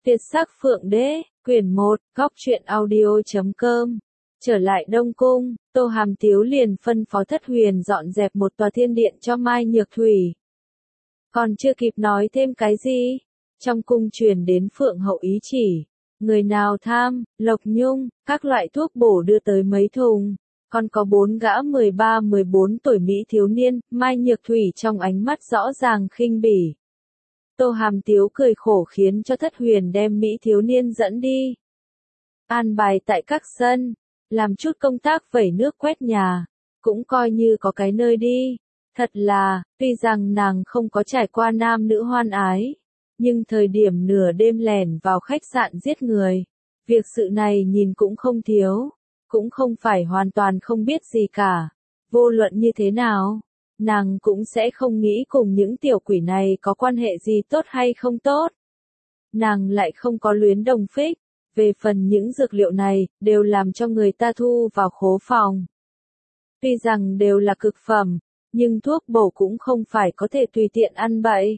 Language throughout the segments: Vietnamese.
Tuyệt sắc phượng đế, quyển 1, góc truyện audio.com. Trở lại Đông Cung, Tô Hàm Tiếu liền phân phó Thất Huyền dọn dẹp một tòa thiên điện cho Mai Nhược Thủy. Còn chưa kịp nói thêm cái gì, trong cung truyền đến Phượng Hậu ý chỉ. Người nào tham, Lộc Nhung, các loại thuốc bổ đưa tới mấy thùng. Còn có 4 gã 13-14 tuổi Mỹ thiếu niên, Mai Nhược Thủy trong ánh mắt rõ ràng khinh bỉ. Tô Hàm Tiếu cười khổ khiến cho Thất Huyền đem Mỹ thiếu niên dẫn đi. An bài tại các sân, làm chút công tác vẩy nước quét nhà, cũng coi như có cái nơi đi. Thật là, tuy rằng nàng không có trải qua nam nữ hoan ái, nhưng thời điểm nửa đêm lẻn vào khách sạn giết người, việc sự này nhìn cũng không thiếu, cũng không phải hoàn toàn không biết gì cả. Vô luận như thế nào, nàng cũng sẽ không nghĩ cùng những tiểu quỷ này có quan hệ gì tốt hay không tốt. Nàng lại không có luyến đồng phích, về phần những dược liệu này, đều làm cho người ta thu vào khố phòng. Tuy rằng đều là cực phẩm, nhưng thuốc bổ cũng không phải có thể tùy tiện ăn bậy.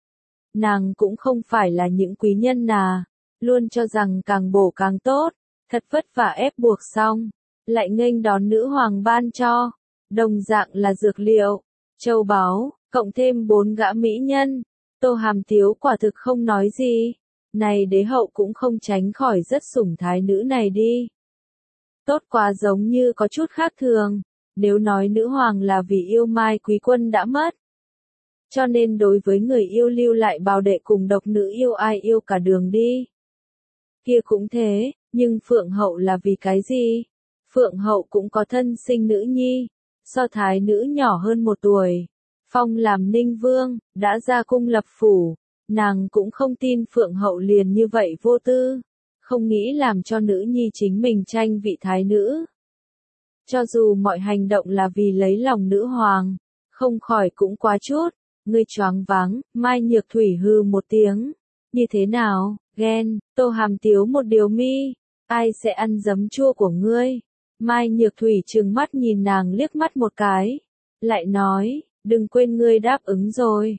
Nàng cũng không phải là những quý nhân nà, luôn cho rằng càng bổ càng tốt, thật vất vả ép buộc xong, lại nghênh đón nữ hoàng ban cho, đồng dạng là dược liệu, châu báu, cộng thêm 4 gã mỹ nhân. Tô Hàm Tiếu quả thực không nói gì, này đế hậu cũng không tránh khỏi rất sủng thái nữ này đi. Tốt quá, giống như có chút khác thường, nếu nói nữ hoàng là vì yêu Mai quý quân đã mất, cho nên đối với người yêu lưu lại bào đệ cùng độc nữ yêu ai yêu cả đường đi. Kia cũng thế, nhưng Phượng Hậu là vì cái gì? Phượng Hậu cũng có thân sinh nữ nhi, so thái nữ nhỏ hơn 1 tuổi, phong làm ninh vương, đã ra cung lập phủ, nàng cũng không tin Phượng Hậu liền như vậy vô tư, không nghĩ làm cho nữ nhi chính mình tranh vị thái nữ. Cho dù mọi hành động là vì lấy lòng nữ hoàng, không khỏi cũng quá chút. Ngươi choáng váng, Mai Nhược Thủy hư một tiếng. Như thế nào, ghen? Tô Hàm Tiếu một điều mi, ai sẽ ăn giấm chua của ngươi? Mai Nhược Thủy trừng mắt nhìn nàng liếc mắt một cái, lại nói, đừng quên ngươi đáp ứng rồi.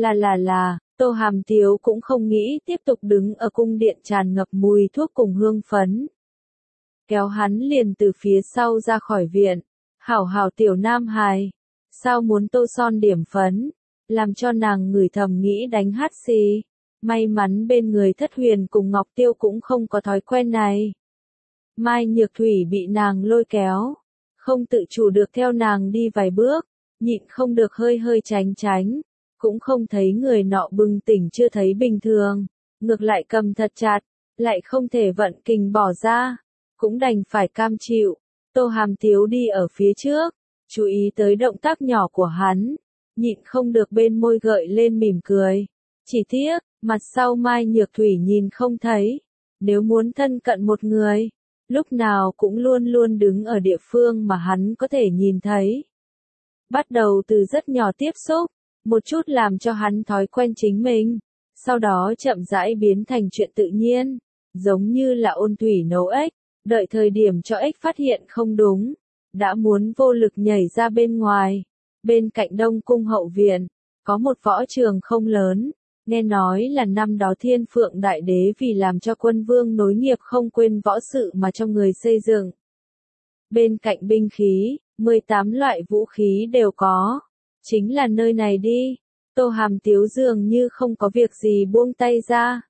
Là, Tô Hàm Tiếu cũng không nghĩ tiếp tục đứng ở cung điện tràn ngập mùi thuốc cùng hương phấn. Kéo hắn liền từ phía sau ra khỏi viện, hảo tiểu nam hài, sao muốn tô son điểm phấn? Làm cho nàng ngửi thầm nghĩ đánh hát xì. May mắn bên người Thất Huyền cùng Ngọc Tiêu cũng không có thói quen này. Mai Nhược Thủy bị nàng lôi kéo, không tự chủ được theo nàng đi vài bước, nhịn không được hơi tránh, cũng không thấy người nọ bừng tỉnh chưa thấy bình thường, ngược lại cầm thật chặt, lại không thể vận kình bỏ ra, cũng đành phải cam chịu. Tô Hàm Tiếu đi ở phía trước, chú ý tới động tác nhỏ của hắn, nhịn không được bên môi gợi lên mỉm cười. Chỉ tiếc, mặt sau Mai Nhược Thủy nhìn không thấy. Nếu muốn thân cận một người, lúc nào cũng luôn đứng ở địa phương mà hắn có thể nhìn thấy. Bắt đầu từ rất nhỏ tiếp xúc, một chút làm cho hắn thói quen chính mình, sau đó chậm rãi biến thành chuyện tự nhiên, giống như là ôn thủy nấu ếch, đợi thời điểm cho ếch phát hiện không đúng, đã muốn vô lực nhảy ra bên ngoài. Bên cạnh Đông Cung hậu viện, có một võ trường không lớn, nghe nói là năm đó Thiên Phượng Đại Đế vì làm cho quân vương nối nghiệp không quên võ sự mà cho người xây dựng. Bên cạnh binh khí, 18 loại vũ khí đều có, chính là nơi này đi. Tô Hàm Tiếu dường như không có việc gì buông tay ra.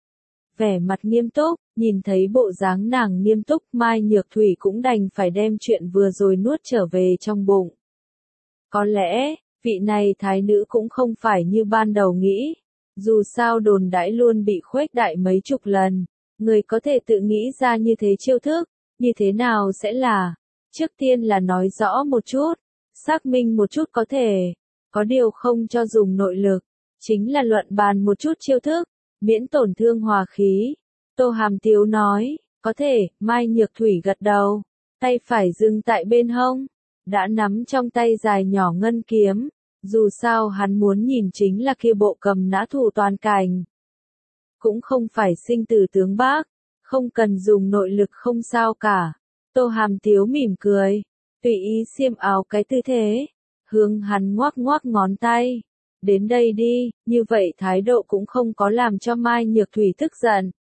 Vẻ mặt nghiêm túc, nhìn thấy bộ dáng nàng nghiêm túc, Mai Nhược Thủy cũng đành phải đem chuyện vừa rồi nuốt trở về trong bụng. Có lẽ, vị này thái nữ cũng không phải như ban đầu nghĩ, dù sao đồn đãi luôn bị khuếch đại mấy chục lần, người có thể tự nghĩ ra như thế chiêu thức, như thế nào sẽ là, trước tiên là nói rõ một chút, xác minh một chút có thể, có điều không cho dùng nội lực, chính là luận bàn một chút chiêu thức, miễn tổn thương hòa khí. Tô Hàm Tiếu nói, có thể. Mai Nhược Thủy gật đầu, tay phải dừng tại bên hông, đã nắm trong tay dài nhỏ ngân kiếm, dù sao hắn muốn nhìn chính là kia bộ cầm nã thủ toàn cảnh. Cũng không phải sinh tử tướng bác, không cần dùng nội lực không sao cả. Tô Hàm Tiếu mỉm cười, tùy ý xiêm áo cái tư thế, hướng hắn ngoắc ngón tay. Đến đây đi, như vậy thái độ cũng không có làm cho Mai Nhược Thủy tức giận,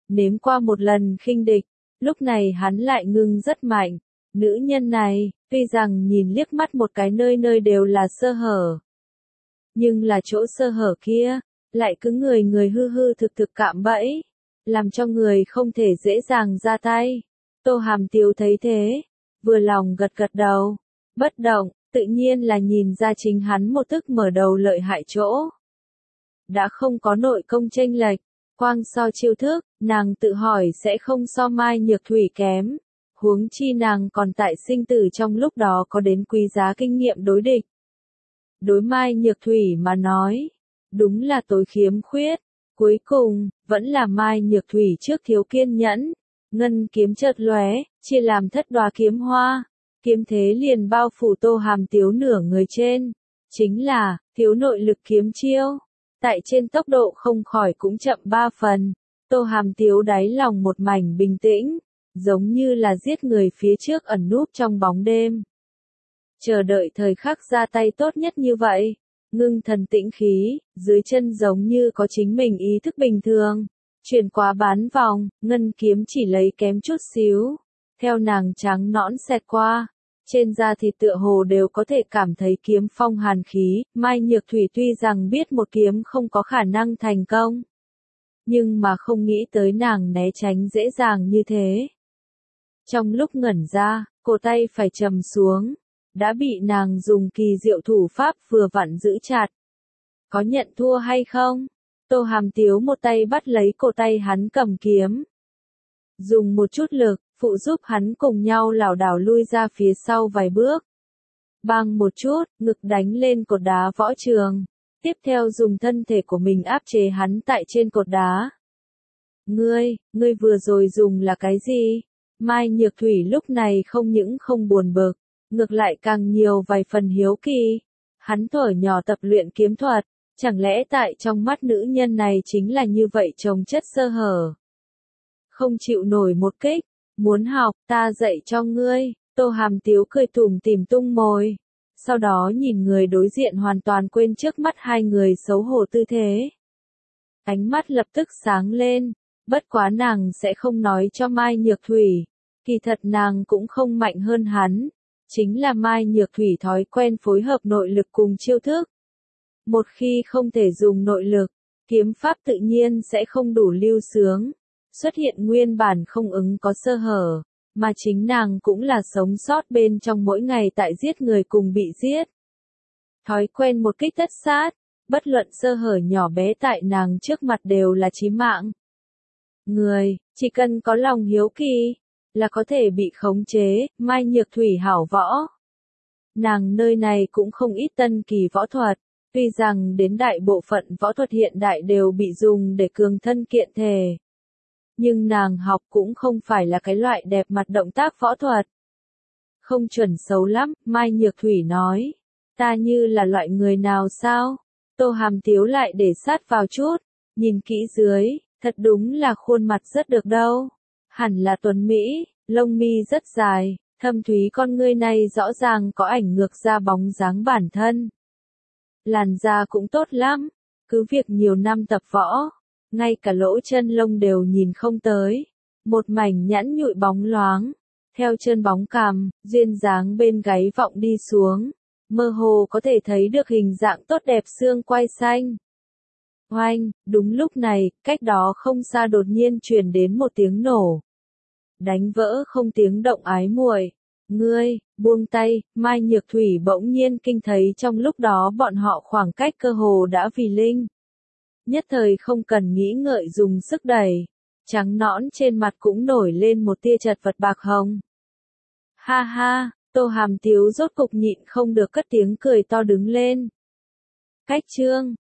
nếm qua một lần khinh địch, lúc này hắn lại ngưng rất mạnh. Nữ nhân này, tuy rằng nhìn liếc mắt một cái nơi nơi đều là sơ hở, nhưng là chỗ sơ hở kia, lại cứ người người hư hư thực thực cạm bẫy, làm cho người không thể dễ dàng ra tay. Tô Hàm Tiếu thấy thế, vừa lòng gật gật đầu, bất động, tự nhiên là nhìn ra chính hắn một thức mở đầu lợi hại chỗ. Đã không có nội công chênh lệch, quang so chiêu thức, nàng tự hỏi sẽ không so Mai Nhược Thủy kém, huống chi nàng còn tại sinh tử trong lúc đó có đến quý giá kinh nghiệm đối địch. Đối Mai Nhược Thủy mà nói, đúng là tối khiếm khuyết, cuối cùng, vẫn là Mai Nhược Thủy trước thiếu kiên nhẫn, ngân kiếm chợt lóe, chia làm thất đóa kiếm hoa, kiếm thế liền bao phủ Tô Hàm Tiếu nửa người trên, chính là, thiếu nội lực kiếm chiêu, tại trên tốc độ không khỏi cũng chậm 3 phần, Tô Hàm Tiếu đáy lòng một mảnh bình tĩnh, giống như là giết người phía trước ẩn núp trong bóng đêm. Chờ đợi thời khắc ra tay tốt nhất như vậy, ngưng thần tĩnh khí, dưới chân giống như có chính mình ý thức bình thường, chuyển qua bán vòng, ngân kiếm chỉ lấy kém chút xíu, theo nàng trắng nõn xẹt qua, trên da thịt tựa hồ đều có thể cảm thấy kiếm phong hàn khí, Mai Nhược Thủy tuy rằng biết một kiếm không có khả năng thành công, nhưng mà không nghĩ tới nàng né tránh dễ dàng như thế. Trong lúc ngẩn ra, cổ tay phải trầm xuống, đã bị nàng dùng kỳ diệu thủ pháp vừa vặn giữ chặt. Có nhận thua hay không? Tô Hàm Tiếu một tay bắt lấy cổ tay hắn cầm kiếm. Dùng một chút lực, phụ giúp hắn cùng nhau lảo đảo lui ra phía sau vài bước. Bang một chút, ngực đánh lên cột đá võ trường. Tiếp theo dùng thân thể của mình áp chế hắn tại trên cột đá. Ngươi vừa rồi dùng là cái gì? Mai Nhược Thủy lúc này không những không buồn bực, ngược lại càng nhiều vài phần hiếu kỳ. Hắn thuở nhỏ tập luyện kiếm thuật, chẳng lẽ tại trong mắt nữ nhân này chính là như vậy trồng chất sơ hở. Không chịu nổi một kích, muốn học, ta dạy cho ngươi, Tô Hàm Tiếu cười tủm tỉm tung môi. Sau đó nhìn người đối diện hoàn toàn quên trước mắt hai người xấu hổ tư thế. Ánh mắt lập tức sáng lên, bất quá nàng sẽ không nói cho Mai Nhược Thủy, kỳ thật nàng cũng không mạnh hơn hắn, chính là Mai Nhược Thủy thói quen phối hợp nội lực cùng chiêu thức. Một khi không thể dùng nội lực, kiếm pháp tự nhiên sẽ không đủ lưu sướng, xuất hiện nguyên bản không ứng có sơ hở, mà chính nàng cũng là sống sót bên trong mỗi ngày tại giết người cùng bị giết. Thói quen một kích tất sát, bất luận sơ hở nhỏ bé tại nàng trước mặt đều là chí mạng. Người, chỉ cần có lòng hiếu kỳ, là có thể bị khống chế, Mai Nhược Thủy hảo võ. Nàng nơi này cũng không ít tân kỳ võ thuật, tuy rằng đến đại bộ phận võ thuật hiện đại đều bị dùng để cường thân kiện thể. Nhưng nàng học cũng không phải là cái loại đẹp mặt động tác võ thuật. Không chuẩn xấu lắm, Mai Nhược Thủy nói. Ta như là loại người nào sao? Tô Hàm Tiếu lại để sát vào chút, nhìn kỹ dưới, thật đúng là khuôn mặt rất được đâu. Hẳn là tuấn Mỹ, lông mi rất dài, thâm thúy con ngươi này rõ ràng có ảnh ngược ra bóng dáng bản thân. Làn da cũng tốt lắm, cứ việc nhiều năm tập võ, ngay cả lỗ chân lông đều nhìn không tới. Một mảnh nhẵn nhụi bóng loáng, theo chân bóng cằm, duyên dáng bên gáy vọng đi xuống, mơ hồ có thể thấy được hình dạng tốt đẹp xương quai xanh. Oanh, đúng lúc này, cách đó không xa đột nhiên truyền đến một tiếng nổ. Đánh vỡ không tiếng động ái muội. Ngươi, buông tay, Mai Nhược Thủy bỗng nhiên kinh thấy trong lúc đó bọn họ khoảng cách cơ hồ đã vì linh. Nhất thời không cần nghĩ ngợi dùng sức đẩy, trắng nõn trên mặt cũng nổi lên một tia chật vật bạc hồng. Ha ha, Tô Hàm Tiếu rốt cục nhịn không được cất tiếng cười to đứng lên. Cách chương